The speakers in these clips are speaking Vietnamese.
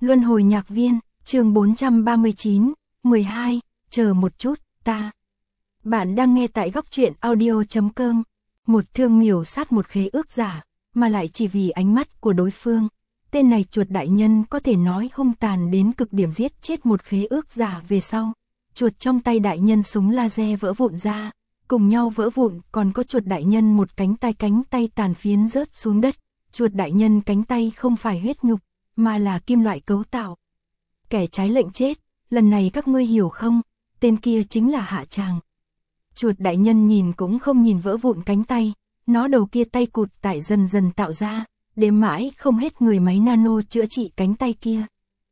Luân hồi nhạc viên, chương 439, 12, chờ một chút, ta. Bạn đang nghe tại góc truyện audio.com. Một thương miểu sát một khế ước giả, mà lại chỉ vì ánh mắt của đối phương. Tên này chuột đại nhân có thể nói hung tàn đến cực điểm, giết chết một khế ước giả về sau. Chuột trong tay đại nhân súng laser vỡ vụn ra, cùng nhau vỡ vụn, còn có chuột đại nhân một cánh tay tàn phiến rớt xuống đất. Chuột đại nhân cánh tay không phải huyết nhục, mà là kim loại cấu tạo. Kẻ trái lệnh chết, lần này các ngươi hiểu không, tên kia chính là hạ tràng. Chuột đại nhân nhìn cũng không nhìn vỡ vụn cánh tay, nó đầu kia tay cụt tại dần dần tạo ra, đếm mãi không hết người máy nano chữa trị cánh tay kia.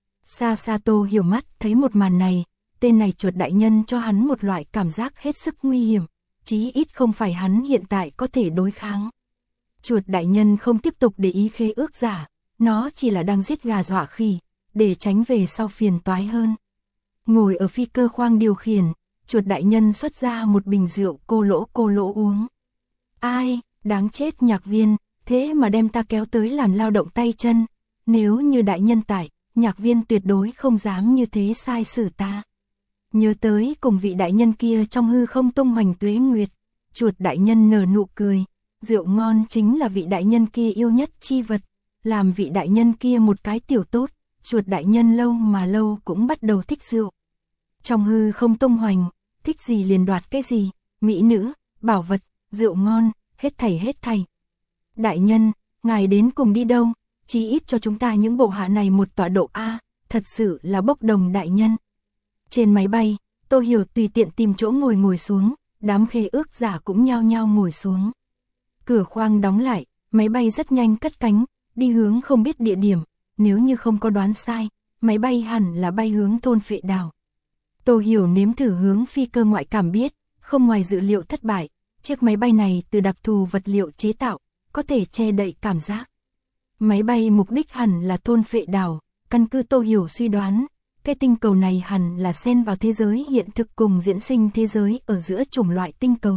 Sasato hiểu mắt thấy một màn này, tên này chuột đại nhân cho hắn một loại cảm giác hết sức nguy hiểm, chí ít không phải hắn hiện tại có thể đối kháng. Chuột đại nhân không tiếp tục để ý khế ước giả, nó chỉ là đang giết gà dọa khỉ, để tránh về sau phiền toái hơn. Ngồi ở phi cơ khoang điều khiển, chuột đại nhân xuất ra một bình rượu cô lỗ uống. Ai, đáng chết nhạc viên, thế mà đem ta kéo tới làm lao động tay chân. Nếu như đại nhân tại, nhạc viên tuyệt đối không dám như thế sai xử ta. Nhớ tới cùng vị đại nhân kia trong hư không tung hoành tuế nguyệt, chuột đại nhân nở nụ cười. Rượu ngon chính là vị đại nhân kia yêu nhất chi vật, làm vị đại nhân kia một cái tiểu tốt, chuột đại nhân lâu mà lâu cũng bắt đầu thích rượu. Trong hư không tung hoành, thích gì liền đoạt cái gì, mỹ nữ, bảo vật, rượu ngon, hết thảy. Đại nhân, ngài đến cùng đi đâu, chí ít cho chúng ta những bộ hạ này một tọa độ A, thật sự là bốc đồng đại nhân. Trên máy bay, Tô Hiểu tùy tiện tìm chỗ ngồi xuống, đám khế ước giả cũng nhao nhao ngồi xuống. Cửa khoang đóng lại, máy bay rất nhanh cất cánh, đi hướng không biết địa điểm, nếu như không có đoán sai, máy bay hẳn là bay hướng thôn Phệ Đảo. Tô Hiểu nếm thử hướng phi cơ ngoại cảm biết, không ngoài dự liệu thất bại, chiếc máy bay này từ đặc thù vật liệu chế tạo, có thể che đậy cảm giác. Máy bay mục đích hẳn là thôn Phệ Đảo, căn cứ Tô Hiểu suy đoán, cái tinh cầu này hẳn là xen vào thế giới hiện thực cùng diễn sinh thế giới ở giữa chủng loại tinh cầu.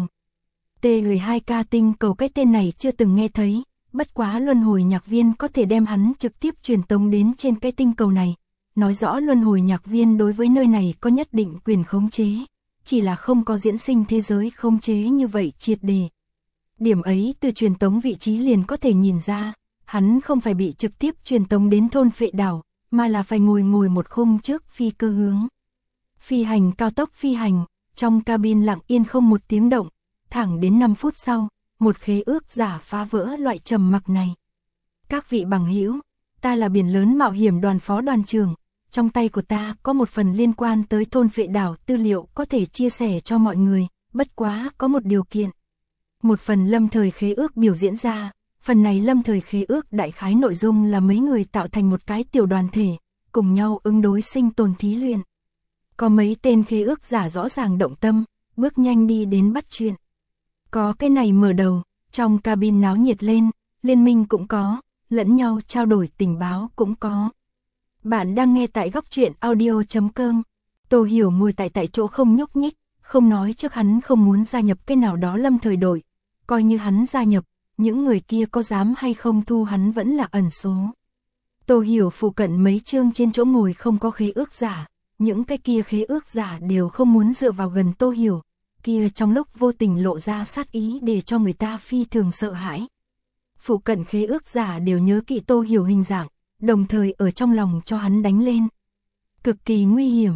T12K tinh cầu, cái tên này chưa từng nghe thấy, bất quá luân hồi nhạc viên có thể đem hắn trực tiếp truyền tống đến trên cái tinh cầu này, nói rõ luân hồi nhạc viên đối với nơi này có nhất định quyền khống chế, chỉ là không có diễn sinh thế giới khống chế như vậy triệt đề. Điểm ấy từ truyền tống vị trí liền có thể nhìn ra, hắn không phải bị trực tiếp truyền tống đến thôn Phệ Đảo, mà là phải ngồi một khung trước phi cơ hướng. Phi hành cao tốc phi hành, trong cabin lặng yên không một tiếng động. Thẳng đến 5 phút sau, một khế ước giả phá vỡ loại trầm mặc này. Các vị bằng hữu, ta là biển lớn mạo hiểm đoàn phó đoàn trưởng, trong tay của ta có một phần liên quan tới thôn Phệ Đảo tư liệu có thể chia sẻ cho mọi người, bất quá có một điều kiện. Một phần lâm thời khế ước biểu diễn ra, phần này lâm thời khế ước đại khái nội dung là mấy người tạo thành một cái tiểu đoàn thể, cùng nhau ứng đối sinh tồn thí luyện. Có mấy tên khế ước giả rõ ràng động tâm, bước nhanh đi đến bắt chuyện. Có cái này mở đầu, trong cabin náo nhiệt lên, liên minh cũng có, lẫn nhau trao đổi tình báo cũng có. Bạn đang nghe tại góc truyện audio.com. Tô Hiểu ngồi tại chỗ không nhúc nhích, không nói trước hắn không muốn gia nhập cái nào đó lâm thời đội. Coi như hắn gia nhập, những người kia có dám hay không thu hắn vẫn là ẩn số. Tô Hiểu phụ cận mấy chương trên chỗ ngồi không có khế ước giả, những cái kia khế ước giả đều không muốn dựa vào gần Tô Hiểu. Kia trong lúc vô tình lộ ra sát ý để cho người ta phi thường sợ hãi. Phụ cận khế ước giả đều nhớ kỹ Tô Hiểu hình dạng, đồng thời ở trong lòng cho hắn đánh lên. Cực kỳ nguy hiểm,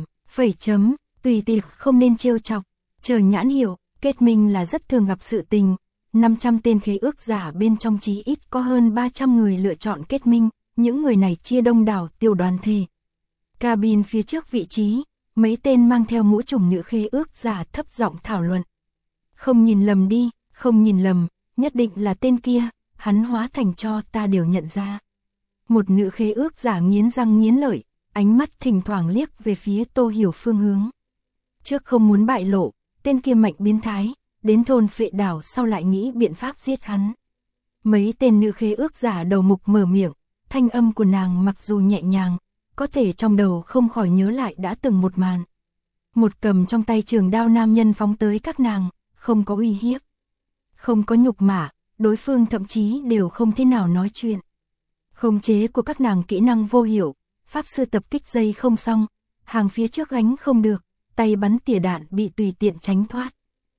tùy tiệc không nên trêu chọc, chờ nhãn hiệu, kết minh là rất thường gặp sự tình. 500 tên khế ước giả bên trong chí ít có hơn 300 người lựa chọn kết minh, những người này chia đông đảo tiểu đoàn thể. Cabin phía trước vị trí, mấy tên mang theo mũ trùm nữ khế ước giả thấp giọng thảo luận. Không nhìn lầm đi, không nhìn lầm, nhất định là tên kia, hắn hóa thành cho ta đều nhận ra. Một nữ khế ước giả nghiến răng nghiến lợi, ánh mắt thỉnh thoảng liếc về phía Tô Hiểu phương hướng. Trước không muốn bại lộ, tên kia mạnh biến thái, đến thôn Phệ Đảo sau lại nghĩ biện pháp giết hắn. Mấy tên nữ khế ước giả đầu mục mở miệng, thanh âm của nàng mặc dù nhẹ nhàng, có thể trong đầu không khỏi nhớ lại đã từng một màn. Một cầm trong tay trường đao nam nhân phóng tới các nàng, không có uy hiếp, không có nhục mạ, đối phương thậm chí đều không thế nào nói chuyện. Khống chế của các nàng kỹ năng vô hiệu, Pháp sư tập kích dây không xong, hàng phía trước gánh không được, tay bắn tỉa đạn bị tùy tiện tránh thoát.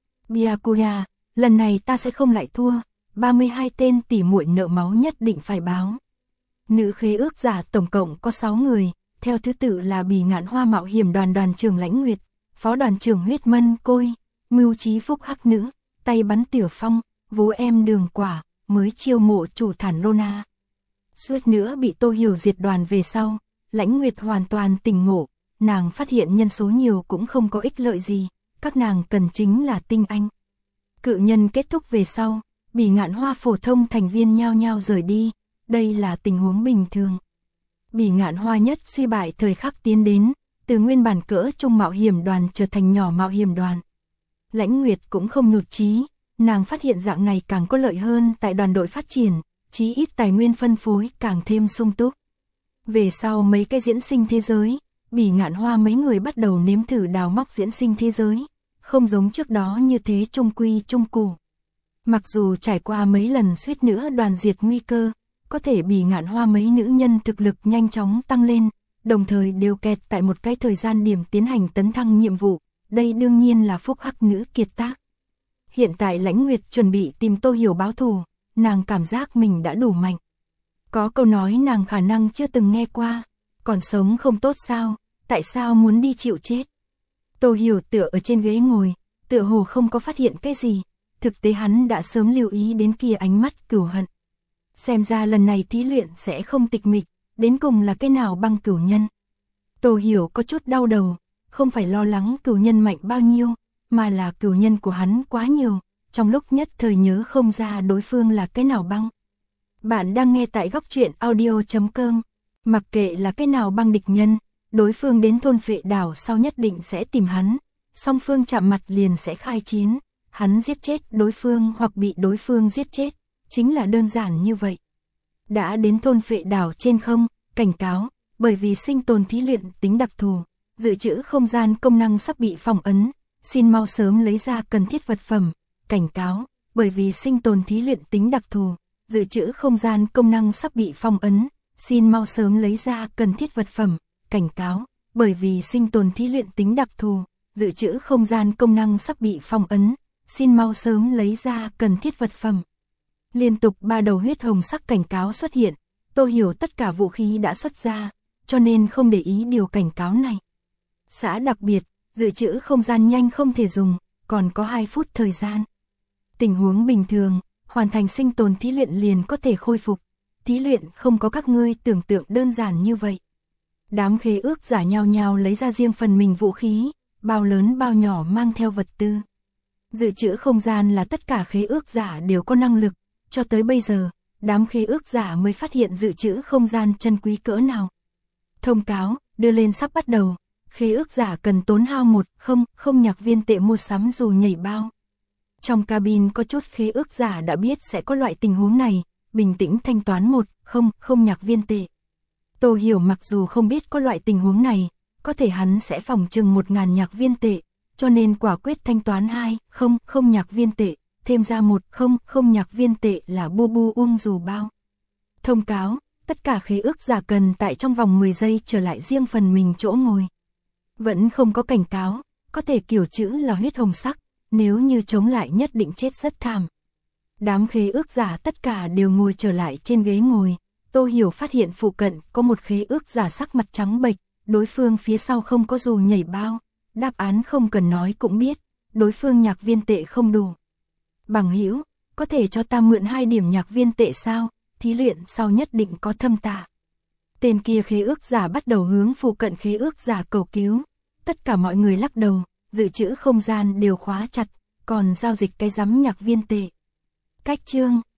Byakuya, lần này ta sẽ không lại thua, 32 tên tỉ muội nợ máu nhất định phải báo. Nữ khế ước giả tổng cộng có 6 người, theo thứ tự là Bỉ Ngạn Hoa mạo hiểm đoàn đoàn trưởng Lãnh Nguyệt, phó đoàn trưởng Huyết Mân Côi, mưu trí Phúc Hắc Nữ, tay bắn Tiểu Phong, Vú Em Đường Quả, mới chiêu mộ chủ thản Rona. Suýt nữa bị Tô Hiểu diệt đoàn về sau, Lãnh Nguyệt hoàn toàn tỉnh ngộ, nàng phát hiện nhân số nhiều cũng không có ích lợi gì, các nàng cần chính là tinh anh. Cự nhân kết thúc về sau, Bỉ Ngạn Hoa phổ thông thành viên nhao nhao rời đi, đây là tình huống bình thường. Bỉ Ngạn Hoa nhất suy bại thời khắc tiến đến, từ nguyên bản cỡ trung mạo hiểm đoàn trở thành nhỏ mạo hiểm đoàn. Lãnh Nguyệt cũng không nhụt chí, nàng phát hiện dạng này càng có lợi hơn tại đoàn đội phát triển, chí ít tài nguyên phân phối càng thêm sung túc. Về sau mấy cái diễn sinh thế giới, Bỉ Ngạn Hoa mấy người bắt đầu nếm thử đào móc diễn sinh thế giới, không giống trước đó như thế trung quy trung cụ. Mặc dù trải qua mấy lần suýt nữa đoàn diệt nguy cơ, có thể Bỉ Ngạn Hoa mấy nữ nhân thực lực nhanh chóng tăng lên, đồng thời đều kẹt tại một cái thời gian điểm tiến hành tấn thăng nhiệm vụ, đây đương nhiên là Phúc Hắc Nữ kiệt tác. Hiện tại Lãnh Nguyệt chuẩn bị tìm Tô Hiểu báo thù, nàng cảm giác mình đã đủ mạnh. Có câu nói nàng khả năng chưa từng nghe qua, còn sống không tốt sao, tại sao muốn đi chịu chết. Tô Hiểu tựa ở trên ghế ngồi, tựa hồ không có phát hiện cái gì, thực tế hắn đã sớm lưu ý đến kia ánh mắt cửu hận. Xem ra lần này thí luyện sẽ không tịch mịch, đến cùng là cái nào băng cửu nhân. Tô Hiểu có chút đau đầu, không phải lo lắng cửu nhân mạnh bao nhiêu, mà là cửu nhân của hắn quá nhiều, trong lúc nhất thời nhớ không ra đối phương là cái nào băng. Bạn đang nghe tại góc truyện audio.com, mặc kệ là cái nào băng địch nhân, đối phương đến thôn Phệ Đảo sau nhất định sẽ tìm hắn, song phương chạm mặt liền sẽ khai chiến, hắn giết chết đối phương hoặc bị đối phương giết chết, chính là đơn giản như vậy. Đã đến thôn Phệ Đảo trên không, cảnh cáo, bởi vì sinh tồn thí luyện tính đặc thù, dự trữ không gian công năng sắp bị phong ấn, xin mau sớm lấy ra cần thiết vật phẩm, cảnh cáo, bởi vì sinh tồn thí luyện tính đặc thù, dự trữ không gian công năng sắp bị phong ấn, xin mau sớm lấy ra cần thiết vật phẩm, cảnh cáo, bởi vì sinh tồn thí luyện tính đặc thù, dự trữ không gian công năng sắp bị phong ấn, xin mau sớm lấy ra cần thiết vật phẩm. Liên tục 3 đầu huyết hồng sắc cảnh cáo xuất hiện, Tô Hiểu tất cả vũ khí đã xuất ra, cho nên không để ý điều cảnh cáo này. Xã đặc biệt, dự trữ không gian nhanh không thể dùng, còn có 2 phút thời gian. Tình huống bình thường, hoàn thành sinh tồn thí luyện liền có thể khôi phục, thí luyện không có các ngươi tưởng tượng đơn giản như vậy. Đám khế ước giả nhao nhao lấy ra riêng phần mình vũ khí, bao lớn bao nhỏ mang theo vật tư. Dự trữ không gian là tất cả khế ước giả đều có năng lực, cho tới bây giờ, đám khế ước giả mới phát hiện dự trữ không gian chân quý cỡ nào. Thông cáo, đưa lên sắp bắt đầu, khế ước giả cần tốn hao 1,0 nhạc viên tệ mua sắm dù nhảy bao. Trong cabin có chút khế ước giả đã biết sẽ có loại tình huống này, bình tĩnh thanh toán 1,0 nhạc viên tệ. Tô Hiểu mặc dù không biết có loại tình huống này, có thể hắn sẽ phòng chừng 1.000 nhạc viên tệ, cho nên quả quyết thanh toán 2,0 nhạc viên tệ, thêm ra 1,0 nhạc viên tệ là bu bu uông dù bao. Thông cáo, tất cả khế ước giả cần tại trong vòng 10 giây trở lại riêng phần mình chỗ ngồi. Vẫn không có cảnh cáo, có thể kiểu chữ là huyết hồng sắc, nếu như chống lại nhất định chết rất thảm. Đám khế ước giả tất cả đều ngồi trở lại trên ghế ngồi, Tô Hiểu phát hiện phụ cận có một khế ước giả sắc mặt trắng bệch, đối phương phía sau không có dù nhảy bao, đáp án không cần nói cũng biết, đối phương nhạc viên tệ không đủ. Bằng hữu, có thể cho ta mượn 2 điểm nhạc viên tệ sao, thí luyện sau nhất định có thâm tạ. Tên kia khế ước giả bắt đầu hướng phụ cận khế ước giả cầu cứu, tất cả mọi người lắc đầu, dự trữ không gian đều khóa chặt, còn giao dịch cái rắm nhạc viên tệ. Cách chương